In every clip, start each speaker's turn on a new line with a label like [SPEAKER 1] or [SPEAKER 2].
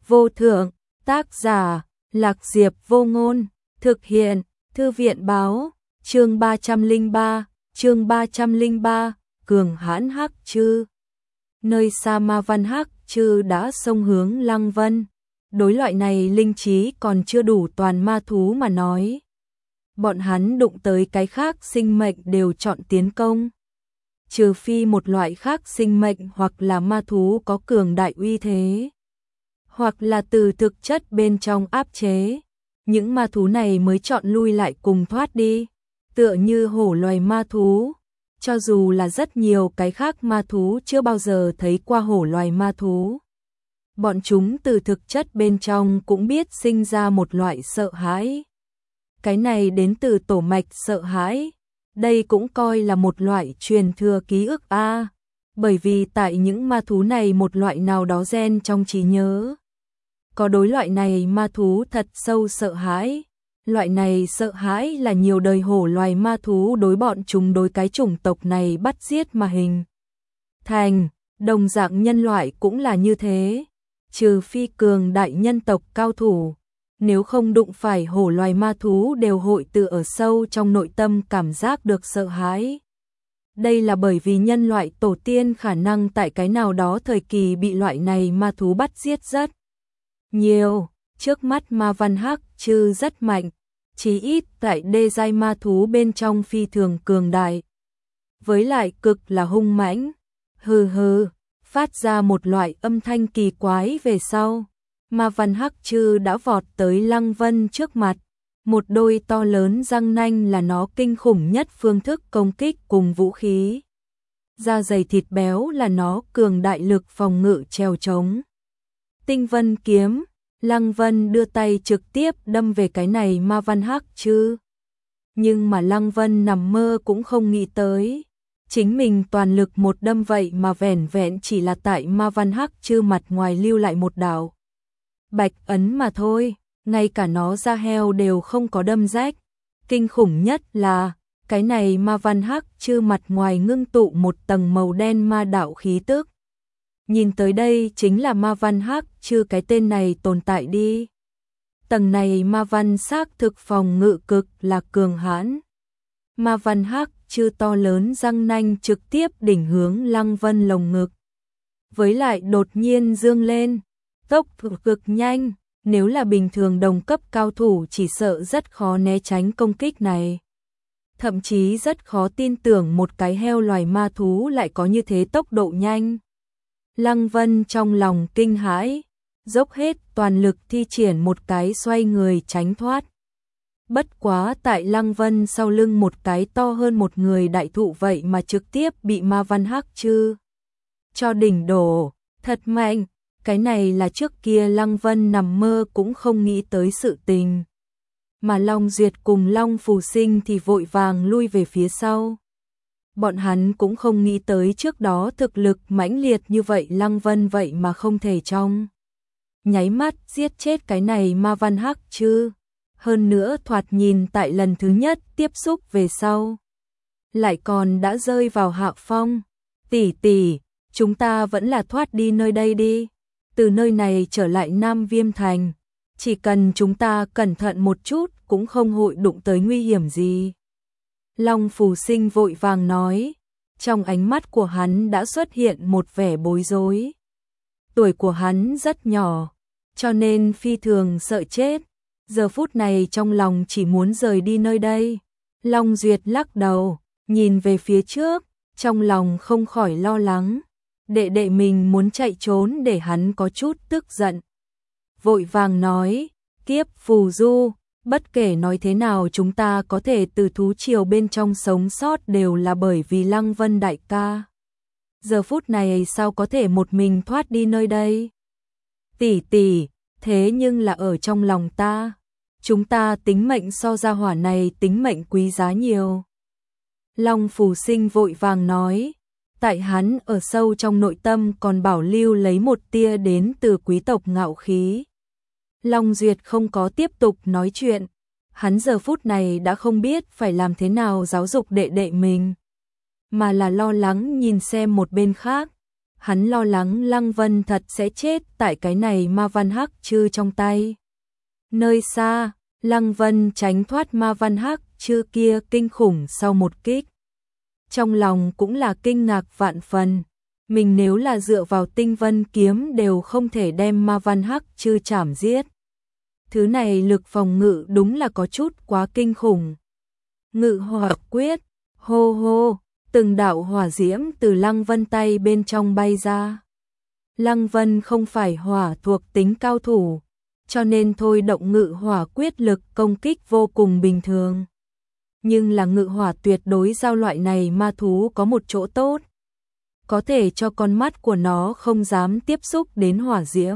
[SPEAKER 1] vô thượng, tác giả, Lạc Diệp Vô Ngôn, thực hiện, Thư viện báo, chương 303, cường hãn hắc chư. Nơi xa Ma Văn hắc chư đã xông hướng Lăng Vân. Đối loại này linh trí còn chưa đủ toàn ma thú mà nói. Bọn hắn đụng tới cái khác sinh mệnh đều chọn tiến công. Trừ phi một loại khác sinh mệnh hoặc là ma thú có cường đại uy thế, hoặc là từ thực chất bên trong áp chế, những ma thú này mới chọn lui lại cùng thoát đi. Tựa như hổ loài ma thú, cho dù là rất nhiều cái khác ma thú chưa bao giờ thấy qua hổ loài ma thú, bọn chúng từ thực chất bên trong cũng biết sinh ra một loại sợ hãi. Cái này đến từ tổ mạch sợ hãi. Đây cũng coi là một loại truyền thừa ký ức a, bởi vì tại những ma thú này một loại nào đó gen trong trí nhớ có đối loại này ma thú thật sâu sợ hãi. Loại này sợ hãi là nhiều đời hổ loài ma thú đối bọn chúng đối cái chủng tộc này bắt giết mà hình thành. Đồng dạng nhân loại cũng là như thế, trừ phi cường đại nhân tộc cao thủ, nếu không đụng phải hổ loài ma thú đều hội từ ở sâu trong nội tâm cảm giác được sợ hãi. Đây là bởi vì nhân loại tổ tiên khả năng tại cái nào đó thời kỳ bị loại này ma thú bắt giết rất nhiều. Trước mắt Ma Văn hắc chư rất mạnh, chí ít tại đê giai ma thú bên trong phi thường cường đại. Với lại cực là hung mãnh. Hừ hừ, phát ra một loại âm thanh kỳ quái về sau. Ma Văn hắc chư đã vọt tới Lăng Vân trước mặt. Một đôi to lớn răng nanh là nó kinh khủng nhất phương thức công kích cùng vũ khí. Da dày thịt béo là nó cường đại lực phòng ngự trèo trống. Tinh Vân kiếm, Lăng Vân đưa tay trực tiếp đâm về cái này Ma Văn hắc chư. Nhưng mà Lăng Vân nằm mơ cũng không nghĩ tới, chính mình toàn lực một đâm vậy mà vẻn vẹn chỉ là tại Ma Văn hắc chư mặt ngoài lưu lại một đạo bạch ấn mà thôi, ngay cả nó da heo đều không có đâm rách. Kinh khủng nhất là, cái này Ma Văn hắc chư mặt ngoài ngưng tụ một tầng màu đen ma đạo khí tức. Nhìn tới đây chính là Ma Văn hắc chư cái tên này tồn tại đi. Tầng này ma văn xác thực phòng ngự cực là cường hãn. Ma Văn hắc chư to lớn răng nanh trực tiếp đỉnh hướng Lăng Vân lồng ngực. Với lại đột nhiên dương lên, tốc độ cực nhanh, nếu là bình thường đồng cấp cao thủ chỉ sợ rất khó né tránh công kích này. Thậm chí rất khó tin tưởng một cái heo loài ma thú lại có như thế tốc độ nhanh. Lăng Vân trong lòng kinh hãi, dốc hết toàn lực thi triển một cái xoay người tránh thoát. Bất quá tại Lăng Vân sau lưng một cái to hơn một người đại thụ vậy mà trực tiếp bị Ma Văn hắc chư cho đỉnh đổ, thật mạnh. Cái này là trước kia Lăng Vân nằm mơ cũng không nghĩ tới sự tình. Mà Long Duyệt cùng Long Phù Sinh thì vội vàng lui về phía sau. Bọn hắn cũng không nghĩ tới trước đó thực lực mãnh liệt như vậy Lăng Vân vậy mà không thể trong nháy mắt giết chết cái này Ma Văn hắc chư. Hơn nữa thoạt nhìn tại lần thứ nhất tiếp xúc về sau lại còn đã rơi vào hạ phong. Tỷ tỷ, chúng ta vẫn là thoát đi nơi đây đi. Từ nơi này trở lại Nam Viêm Thành, chỉ cần chúng ta cẩn thận một chút cũng không hội đụng tới nguy hiểm gì. Long Phù Sinh vội vàng nói, trong ánh mắt của hắn đã xuất hiện một vẻ bối rối. Tuổi của hắn rất nhỏ, cho nên phi thường sợ chết. Giờ phút này trong lòng chỉ muốn rời đi nơi đây. Long Duyệt lắc đầu, nhìn về phía trước, trong lòng không khỏi lo lắng. Đệ đệ mình muốn chạy trốn để hắn có chút tức giận. Vội vàng nói, kiếp phù du, bất kể nói thế nào chúng ta có thể từ thú triều bên trong sống sót đều là bởi vì Lăng Vân đại ca. Giờ phút này sao có thể một mình thoát đi nơi đây? Tỷ tỷ, thế nhưng là ở trong lòng ta. Chúng ta tính mệnh so ra hỏa này tính mệnh quý giá nhiều. Long Phù Sinh vội vàng nói, tại hắn ở sâu trong nội tâm còn bảo lưu lấy một tia đến từ quý tộc ngạo khí. Long Duyệt không có tiếp tục nói chuyện, hắn giờ phút này đã không biết phải làm thế nào giáo dục đệ đệ mình, mà là lo lắng nhìn xem một bên khác. hắn lo lắng Lăng Vân thật sẽ chết tại cái này ma văn hắc chư trong tay. Nơi xa, Lăng Vân tránh thoát ma văn hắc chư kia kinh khủng sau một kích. Trong lòng cũng là kinh ngạc vạn phần, mình nếu là dựa vào tinh vân kiếm đều không thể đem ma văn hắc chư chảm giết. Thứ này lực phòng ngự đúng là có chút quá kinh khủng. Ngự hỏa quyết, hô hô, từng đạo hỏa diễm từ Lăng Vân tay bên trong bay ra. Lăng Vân không phải hỏa thuộc tính cao thủ, cho nên thôi động ngự hỏa quyết lực công kích vô cùng bình thường. Nhưng là ngự hỏa tuyệt đối giao loại này ma thú có một chỗ tốt, có thể cho con mắt của nó không dám tiếp xúc đến hỏa diễm.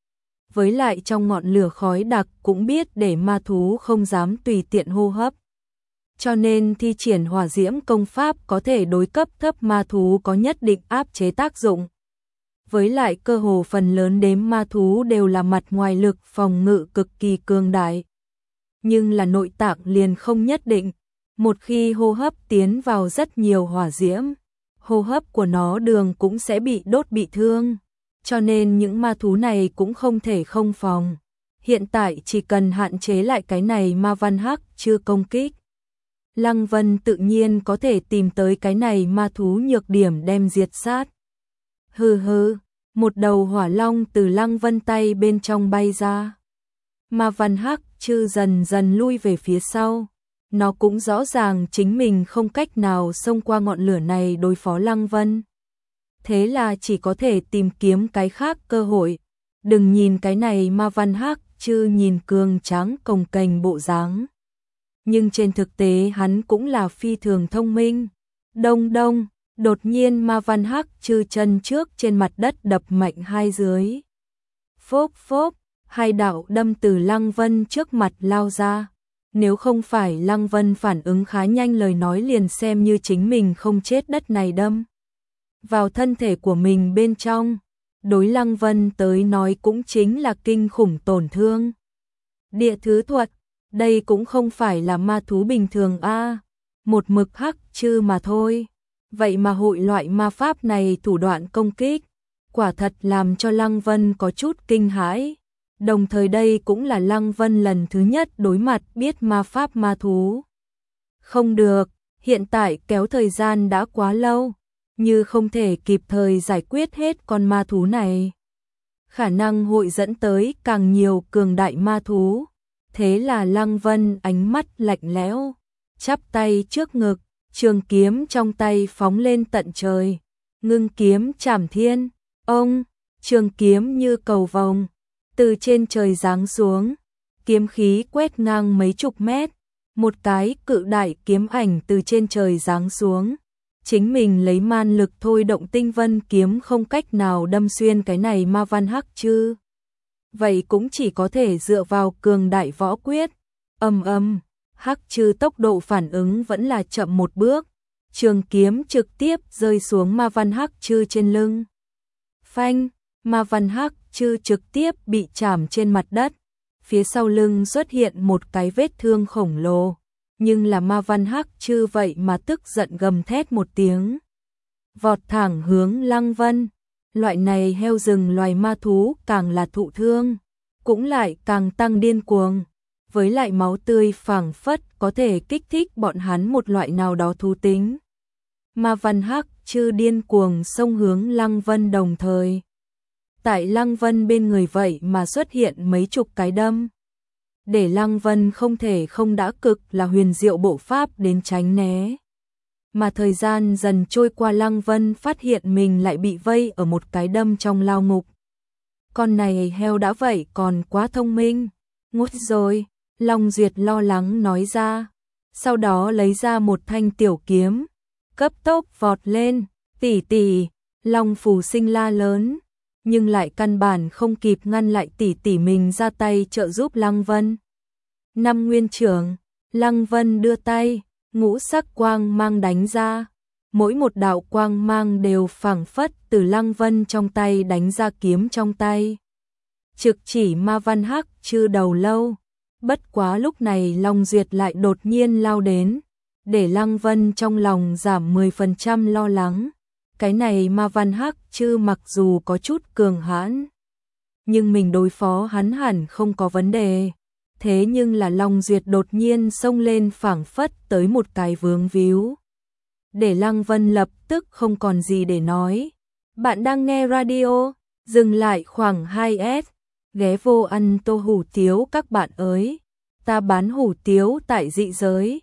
[SPEAKER 1] Với lại trong ngọn lửa khói đặc cũng biết để ma thú không dám tùy tiện hô hấp. Cho nên thi triển hỏa diễm công pháp có thể đối cấp thấp ma thú có nhất định áp chế tác dụng. Với lại cơ hồ phần lớn đếm ma thú đều là mặt ngoài lực phòng ngự cực kỳ cường đại. Nhưng là nội tạng liền không nhất định. Một khi hô hấp tiến vào rất nhiều hỏa diễm, hô hấp của nó đường cũng sẽ bị đốt bị thương. Cho nên những ma thú này cũng không thể không phòng. Hiện tại chỉ cần hạn chế lại cái này ma văn hắc chưa công kích. Lăng Vân tự nhiên có thể tìm tới cái này ma thú nhược điểm đem diệt sát. Hừ hừ, một đầu hỏa long từ Lăng Vân tay bên trong bay ra. Ma văn hắc chư dần dần lui về phía sau. Nó cũng rõ ràng chính mình không cách nào xông qua ngọn lửa này đối phó Lăng Vân. Thế là chỉ có thể tìm kiếm cái khác cơ hội. Đừng nhìn cái này ma văn hắc chư nhìn cường tráng cồng kềnh bộ dáng. Nhưng trên thực tế hắn cũng là phi thường thông minh. Đông đông, đột nhiên ma văn hắc chư chân trước trên mặt đất đập mạnh hai dưới. Phốp phốp, hai đạo đâm từ Lăng Vân trước mặt lao ra. Nếu không phải Lăng Vân phản ứng khá nhanh lời nói liền xem như chính mình không chết đất này đâm vào thân thể của mình bên trong. Đối Lăng Vân tới nói cũng chính là kinh khủng tổn thương. Địa thứ thuật, đây cũng không phải là ma thú bình thường a, một mực hắc chư mà thôi. Vậy mà hội loại ma pháp này thủ đoạn công kích, quả thật làm cho Lăng Vân có chút kinh hãi. Đồng thời đây cũng là Lăng Vân lần thứ nhất đối mặt biết ma pháp ma thú. Không được, hiện tại kéo thời gian đã quá lâu, như không thể kịp thời giải quyết hết con ma thú này. Khả năng hội dẫn tới càng nhiều cường đại ma thú. Thế là Lăng Vân ánh mắt lạnh lẽo, chắp tay trước ngực, trường kiếm trong tay phóng lên tận trời, ngưng kiếm chảm thiên. Ông, trường kiếm như cầu vồng, từ trên trời giáng xuống, kiếm khí quét ngang mấy chục mét, một cái cự đại kiếm ảnh từ trên trời giáng xuống. Chính mình lấy man lực thôi động tinh vân kiếm không cách nào đâm xuyên cái này ma văn hắc chư. Vậy cũng chỉ có thể dựa vào cường đại võ quyết. Hắc chư tốc độ phản ứng vẫn là chậm một bước. Trường kiếm trực tiếp rơi xuống ma văn hắc chư trên lưng. Phanh, ma văn hắc chư trực tiếp bị chạm trên mặt đất. Phía sau lưng xuất hiện một cái vết thương khổng lồ. Nhưng là ma văn hắc chư vậy mà tức giận gầm thét một tiếng. Vọt thẳng hướng Lăng Vân. Loại này heo rừng loài ma thú càng là thụ thương, cũng lại càng tăng điên cuồng. Với lại máu tươi phảng phất có thể kích thích bọn hắn một loại nào đó thú tính. Ma văn hắc chư điên cuồng xông hướng Lăng Vân đồng thời. Tại Lăng Vân bên người vậy mà xuất hiện mấy chục cái đâm. Để Lăng Vân không thể không đã cực là huyền diệu bộ pháp đến tránh né. Mà thời gian dần trôi qua Lăng Vân phát hiện mình lại bị vây ở một cái đâm trong lao ngục. Con này heo đã vậy còn quá thông minh. Ngút rồi, Long Duyệt lo lắng nói ra. Sau đó lấy ra một thanh tiểu kiếm, cấp tốc vọt lên, tỷ tỷ, Long Phù Sinh la lớn. Nhưng lại căn bản không kịp ngăn lại tỷ tỷ mình ra tay trợ giúp Lăng Vân. Năm nguyên trưởng, Lăng Vân đưa tay, ngũ sắc quang mang đánh ra. Mỗi một đạo quang mang đều phảng phất từ Lăng Vân trong tay đánh ra kiếm trong tay. Trực chỉ ma văn hắc chư đầu lâu. Bất quá lúc này Long Duyệt lại đột nhiên lao đến, để Lăng Vân trong lòng giảm 10% lo lắng. Cái này Ma Văn Hắc Chư mặc dù có chút cường hãn, nhưng mình đối phó hắn hẳn không có vấn đề. Thế nhưng là Long Duyệt đột nhiên xông lên phảng phất tới một cái vướng víu. Để Lăng Vân lập tức không còn gì để nói. Bạn đang nghe radio, dừng lại khoảng 2S, ghé vô ăn tô hủ tiếu các bạn ơi. Ta bán hủ tiếu tại dị giới.